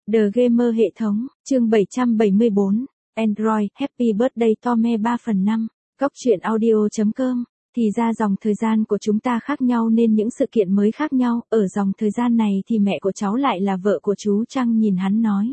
The Gamer hệ thống, chương 774, Android, Happy Birthday Tome 3/5, Cóc truyện audio.com. Thì ra dòng thời gian của chúng ta khác nhau nên những sự kiện mới khác nhau, ở dòng thời gian này thì mẹ của cháu lại là vợ của chú Trăng nhìn hắn nói.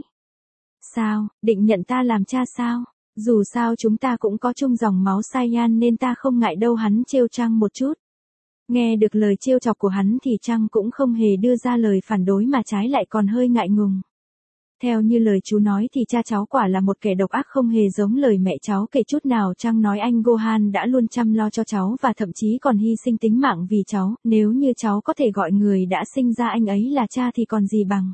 Sao, định nhận ta làm cha sao? Dù sao chúng ta cũng có chung dòng máu Saiyan nên ta không ngại đâu, hắn trêu Trăng một chút. Nghe được lời trêu chọc của hắn thì Trăng cũng không hề đưa ra lời phản đối mà trái lại còn hơi ngại ngùng. Theo như lời chú nói thì cha cháu quả là một kẻ độc ác, không hề giống lời mẹ cháu kể chút nào. Trăng nói anh Gohan đã luôn chăm lo cho cháu và thậm chí còn hy sinh tính mạng vì cháu, nếu như cháu có thể gọi người đã sinh ra anh ấy là cha thì còn gì bằng.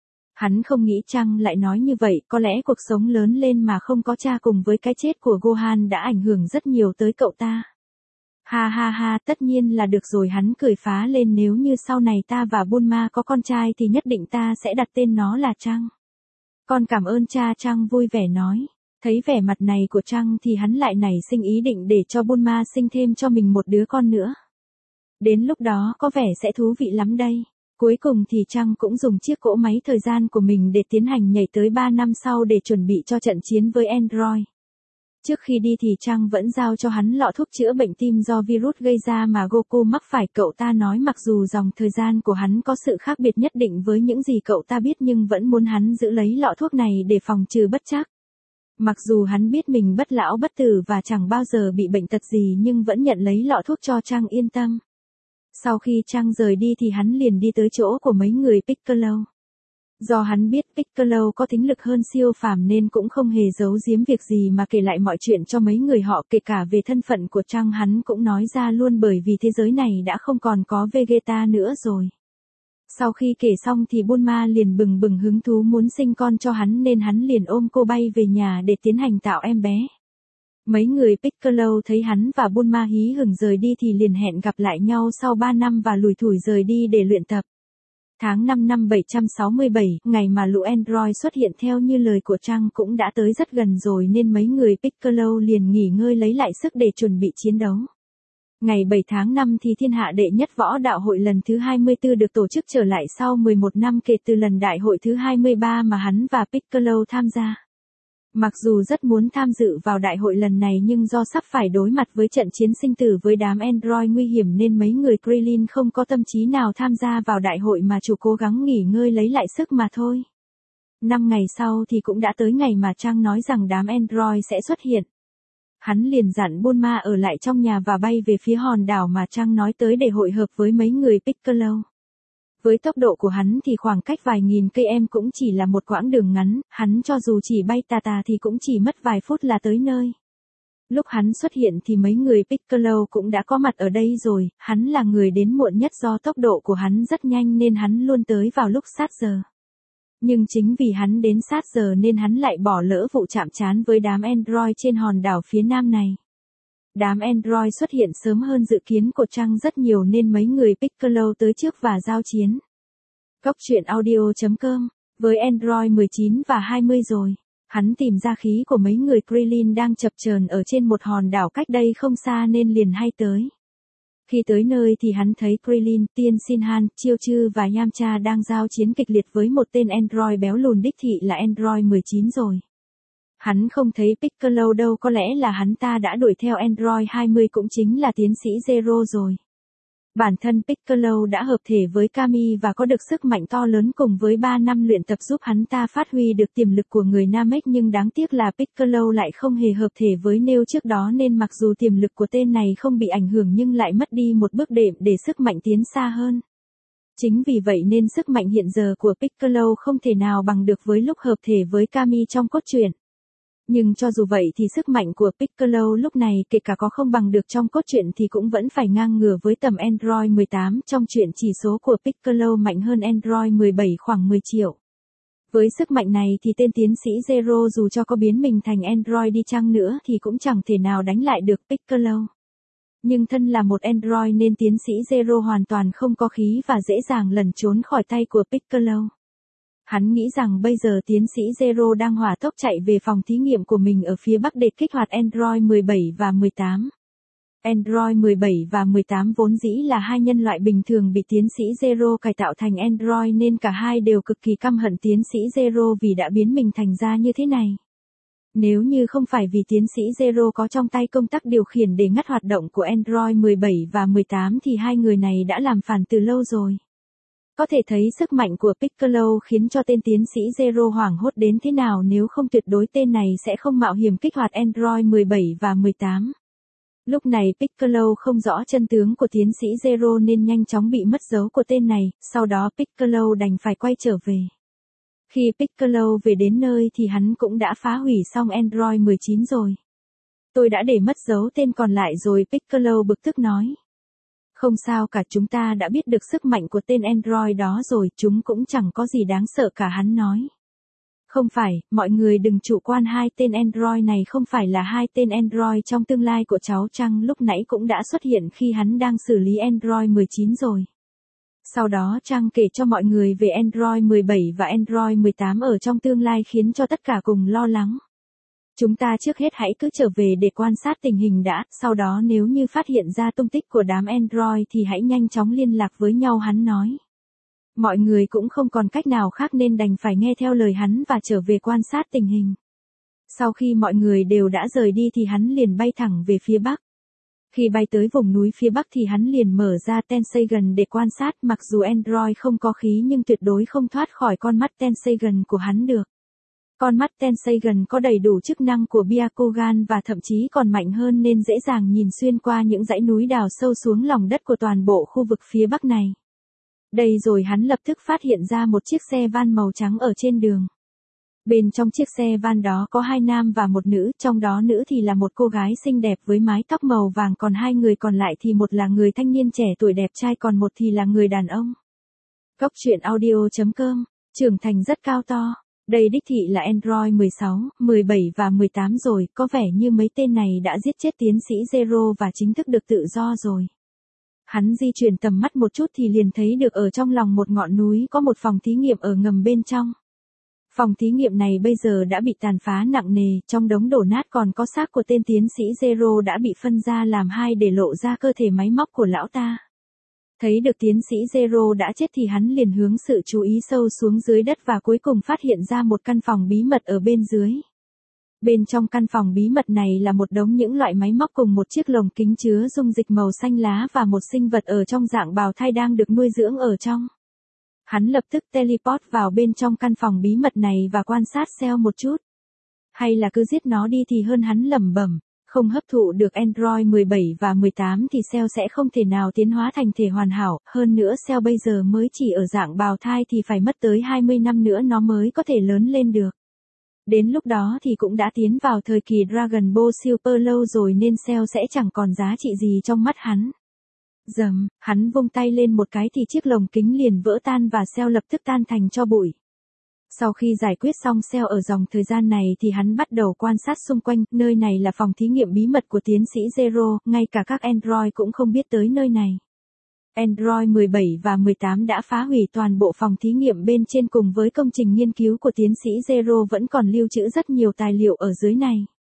Hắn không nghĩ Trăng lại nói như vậy, có lẽ cuộc sống lớn lên mà không có cha cùng với cái chết của Gohan đã ảnh hưởng rất nhiều tới cậu ta. Ha ha ha, tất nhiên là được rồi, hắn cười phá lên, nếu như sau này ta và Bulma có con trai thì nhất định ta sẽ đặt tên nó là Trăng. Con cảm ơn cha, Trăng vui vẻ nói. Thấy vẻ mặt này của Trăng thì hắn lại nảy sinh ý định để cho Bulma sinh thêm cho mình một đứa con nữa. Đến lúc đó có vẻ sẽ thú vị lắm đây. Cuối cùng thì Trăng cũng dùng chiếc cỗ máy thời gian của mình để tiến hành nhảy tới 3 năm sau để chuẩn bị cho trận chiến với Android. Trước khi đi thì Trăng vẫn giao cho hắn lọ thuốc chữa bệnh tim do virus gây ra mà Goku mắc phải. Cậu ta nói mặc dù dòng thời gian của hắn có sự khác biệt nhất định với những gì cậu ta biết nhưng vẫn muốn hắn giữ lấy lọ thuốc này để phòng trừ bất trắc. Mặc dù hắn biết mình bất lão bất tử và chẳng bao giờ bị bệnh tật gì nhưng vẫn nhận lấy lọ thuốc cho Trăng yên tâm. Sau khi Trăng rời đi thì hắn liền đi tới chỗ của mấy người Piccolo. Do hắn biết Piccolo có thính lực hơn siêu phàm nên cũng không hề giấu giếm việc gì mà kể lại mọi chuyện cho mấy người họ, kể cả về thân phận của Trăng hắn cũng nói ra luôn, bởi vì thế giới này đã không còn có Vegeta nữa rồi. Sau khi kể xong thì Bulma liền bừng bừng hứng thú muốn sinh con cho hắn nên hắn liền ôm cô bay về nhà để tiến hành tạo em bé. Mấy người Piccolo thấy hắn và Bulma hí hửng rời đi thì liền hẹn gặp lại nhau sau 3 năm và lủi thủi rời đi để luyện tập. Tháng 5 năm 767, ngày mà lũ Android xuất hiện theo như lời của Trăng cũng đã tới rất gần rồi nên mấy người Piccolo liền nghỉ ngơi lấy lại sức để chuẩn bị chiến đấu. Ngày 7 tháng 5 thì Thiên Hạ Đệ Nhất Võ Đạo Hội lần thứ 24 được tổ chức trở lại sau 11 năm kể từ lần đại hội thứ 23 mà hắn và Piccolo tham gia. Mặc dù rất muốn tham dự vào đại hội lần này nhưng do sắp phải đối mặt với trận chiến sinh tử với đám Android nguy hiểm nên mấy người Krillin không có tâm trí nào tham gia vào đại hội mà chủ cố gắng nghỉ ngơi lấy lại sức mà thôi. 5 ngày sau thì cũng đã tới ngày mà Trăng nói rằng đám Android sẽ xuất hiện. Hắn liền dặn Bulma ở lại trong nhà và bay về phía hòn đảo mà Trăng nói tới để hội hợp với mấy người Piccolo. Với tốc độ của hắn thì khoảng cách vài nghìn cây cũng chỉ là một quãng đường ngắn, hắn cho dù chỉ bay tà tà thì cũng chỉ mất vài phút là tới nơi. Lúc hắn xuất hiện thì mấy người Piccolo cũng đã có mặt ở đây rồi, hắn là người đến muộn nhất do tốc độ của hắn rất nhanh nên hắn luôn tới vào lúc sát giờ. Nhưng chính vì hắn đến sát giờ nên hắn lại bỏ lỡ vụ chạm trán với đám Android trên hòn đảo phía nam này. Đám Android xuất hiện sớm hơn dự kiến của Trăng rất nhiều nên mấy người Piccolo tới trước và giao chiến. Cóc truyện audio.com, với Android 19 và 20 rồi, hắn tìm ra khí của mấy người Krillin đang chập chờn ở trên một hòn đảo cách đây không xa nên liền hay tới. Khi tới nơi thì hắn thấy Krillin, Tiên Shinhan, Chiêu Chư và Yamcha đang giao chiến kịch liệt với một tên Android béo lùn đích thị là Android 19 rồi. Hắn không thấy Piccolo đâu, có lẽ là hắn ta đã đuổi theo Android 20 cũng chính là tiến sĩ Zero rồi. Bản thân Piccolo đã hợp thể với Kami và có được sức mạnh to lớn cùng với 3 năm luyện tập giúp hắn ta phát huy được tiềm lực của người Namek, nhưng đáng tiếc là Piccolo lại không hề hợp thể với Neo trước đó nên mặc dù tiềm lực của tên này không bị ảnh hưởng nhưng lại mất đi một bước đệm để sức mạnh tiến xa hơn. Chính vì vậy nên sức mạnh hiện giờ của Piccolo không thể nào bằng được với lúc hợp thể với Kami trong cốt truyện. Nhưng cho dù vậy thì sức mạnh của Piccolo lúc này kể cả có không bằng được trong cốt truyện thì cũng vẫn phải ngang ngửa với tầm Android 18 trong truyện. Chỉ số của Piccolo mạnh hơn Android 17 khoảng 10 triệu. Với sức mạnh này thì tên tiến sĩ Zero dù cho có biến mình thành Android đi chăng nữa thì cũng chẳng thể nào đánh lại được Piccolo. Nhưng thân là một Android nên tiến sĩ Zero hoàn toàn không có khí và dễ dàng lẩn trốn khỏi tay của Piccolo. Hắn nghĩ rằng bây giờ tiến sĩ Zero đang hỏa tốc chạy về phòng thí nghiệm của mình ở phía bắc để kích hoạt Android 17 và 18. Android 17 và 18 vốn dĩ là hai nhân loại bình thường bị tiến sĩ Zero cải tạo thành Android nên cả hai đều cực kỳ căm hận tiến sĩ Zero vì đã biến mình thành ra như thế này. Nếu như không phải vì tiến sĩ Zero có trong tay công tắc điều khiển để ngắt hoạt động của Android 17 và 18 thì hai người này đã làm phản từ lâu rồi. Có thể thấy sức mạnh của Piccolo khiến cho tên tiến sĩ Zero hoảng hốt đến thế nào, nếu không tuyệt đối tên này sẽ không mạo hiểm kích hoạt Android 17 và 18. Lúc này Piccolo không rõ chân tướng của tiến sĩ Zero nên nhanh chóng bị mất dấu của tên này, sau đó Piccolo đành phải quay trở về. Khi Piccolo về đến nơi thì hắn cũng đã phá hủy xong Android 19 rồi. Tôi đã để mất dấu tên còn lại rồi, Piccolo bực tức nói. Không sao cả, chúng ta đã biết được sức mạnh của tên Android đó rồi, chúng cũng chẳng có gì đáng sợ cả, hắn nói. Không phải, mọi người đừng chủ quan, hai tên Android này không phải là hai tên Android trong tương lai của cháu Trăng lúc nãy cũng đã xuất hiện khi hắn đang xử lý Android 19 rồi. Sau đó Trăng kể cho mọi người về Android 17 và Android 18 ở trong tương lai khiến cho tất cả cùng lo lắng. Chúng ta trước hết hãy cứ trở về để quan sát tình hình đã, sau đó nếu như phát hiện ra tung tích của đám Android thì hãy nhanh chóng liên lạc với nhau, hắn nói. Mọi người cũng không còn cách nào khác nên đành phải nghe theo lời hắn và trở về quan sát tình hình. Sau khi mọi người đều đã rời đi thì hắn liền bay thẳng về phía bắc. Khi bay tới vùng núi phía bắc thì hắn liền mở ra Tensagon để quan sát, mặc dù Android không có khí nhưng tuyệt đối không thoát khỏi con mắt Tensagon của hắn được. Con mắt Tensagon có đầy đủ chức năng của Byakugan và thậm chí còn mạnh hơn nên dễ dàng nhìn xuyên qua những dãy núi đào sâu xuống lòng đất của toàn bộ khu vực phía bắc này. Đây rồi hắn lập tức phát hiện ra một chiếc xe van màu trắng ở trên đường. Bên trong chiếc xe van đó có hai nam và một nữ, trong đó nữ thì là một cô gái xinh đẹp với mái tóc màu vàng, còn hai người còn lại thì một là người thanh niên trẻ tuổi đẹp trai còn một thì là người đàn ông. Góc truyện audio.com, trưởng thành rất cao to. Đây đích thị là Android 16, 17 và 18 rồi, có vẻ như mấy tên này đã giết chết tiến sĩ Zero và chính thức được tự do rồi. Hắn di chuyển tầm mắt một chút thì liền thấy được ở trong lòng một ngọn núi có một phòng thí nghiệm ở ngầm bên trong. Phòng thí nghiệm này bây giờ đã bị tàn phá nặng nề, trong đống đổ nát còn có xác của tên tiến sĩ Zero đã bị phân ra làm hai để lộ ra cơ thể máy móc của lão ta. Thấy được tiến sĩ Zero đã chết thì hắn liền hướng sự chú ý sâu xuống dưới đất và cuối cùng phát hiện ra một căn phòng bí mật ở bên dưới. Bên trong căn phòng bí mật này là một đống những loại máy móc cùng một chiếc lồng kính chứa dung dịch màu xanh lá và một sinh vật ở trong dạng bào thai đang được nuôi dưỡng ở trong. Hắn lập tức teleport vào bên trong căn phòng bí mật này và quan sát Cell một chút. Hay là cứ giết nó đi thì hơn, hắn lẩm bẩm. Không hấp thụ được Android 17 và 18 thì Cell sẽ không thể nào tiến hóa thành thể hoàn hảo, hơn nữa Cell bây giờ mới chỉ ở dạng bào thai thì phải mất tới 20 năm nữa nó mới có thể lớn lên được. Đến lúc đó thì cũng đã tiến vào thời kỳ Dragon Ball Super lâu rồi nên Cell sẽ chẳng còn giá trị gì trong mắt hắn. Dầm, hắn vung tay lên một cái thì chiếc lồng kính liền vỡ tan và Cell lập tức tan thành tro bụi. Sau khi giải quyết xong Cell ở dòng thời gian này thì hắn bắt đầu quan sát xung quanh, nơi này là phòng thí nghiệm bí mật của tiến sĩ Zero, ngay cả các Android cũng không biết tới nơi này. Android 17 và 18 đã phá hủy toàn bộ phòng thí nghiệm bên trên cùng với công trình nghiên cứu của tiến sĩ Zero vẫn còn lưu trữ rất nhiều tài liệu ở dưới này.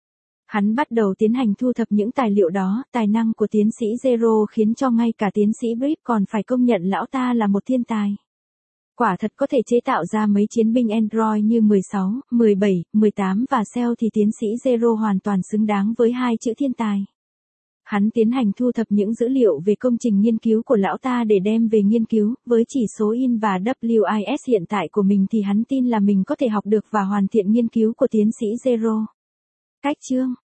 Hắn bắt đầu tiến hành thu thập những tài liệu đó, tài năng của tiến sĩ Zero khiến cho ngay cả tiến sĩ Brief còn phải công nhận lão ta là một thiên tài. Quả thật có thể chế tạo ra mấy chiến binh Android như 16, 17, 18 và Cell thì tiến sĩ Zero hoàn toàn xứng đáng với hai chữ thiên tài. Hắn tiến hành thu thập những dữ liệu về công trình nghiên cứu của lão ta để đem về nghiên cứu, với chỉ số IN và WIS hiện tại của mình thì hắn tin là mình có thể học được và hoàn thiện nghiên cứu của tiến sĩ Zero. Cách chương